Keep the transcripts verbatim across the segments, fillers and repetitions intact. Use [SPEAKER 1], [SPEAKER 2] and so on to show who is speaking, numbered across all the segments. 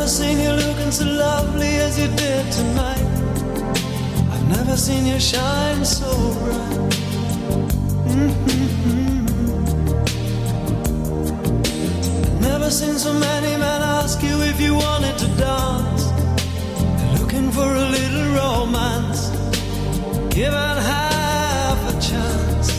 [SPEAKER 1] seen you looking so lovely as you did tonight. I've never seen you shine so bright. Mm-hmm. I've never seen so many men ask you if you wanted to dance. They're looking for a little romance, given half a chance.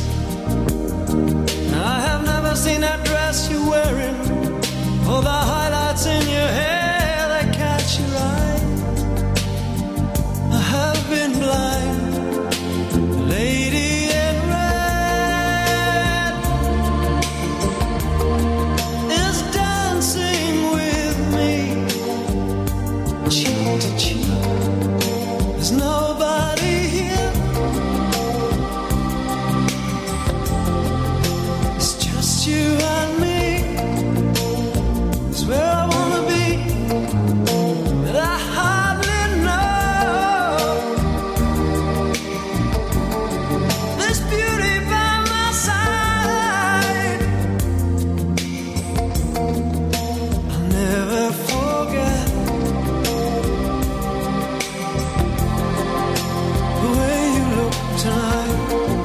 [SPEAKER 1] I have never seen that dress you're wearing, or the highlights in your hair that catch your eye. I have been blind. The lady in red is dancing with me, cheek to cheek. There's nobody here. It's just you and me. It's where I wanna be, but I hardly know. This beauty by my side, I'll never forget the way you look tonight.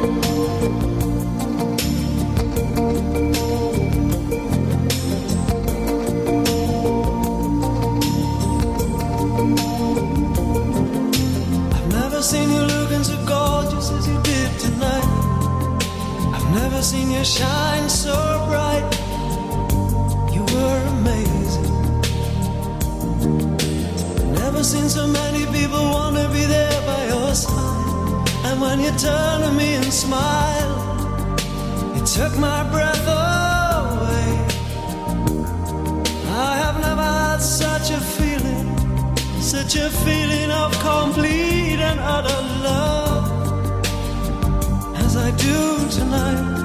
[SPEAKER 1] I've never seen you looking so gorgeous as you did tonight. I've never seen you shine so bright. You were amazing. Never seen so many people want to be there by your side. And when you turn to me and smile, it took my breath away. I have never had such a feeling, such a feeling of complete and utter love as I do tonight.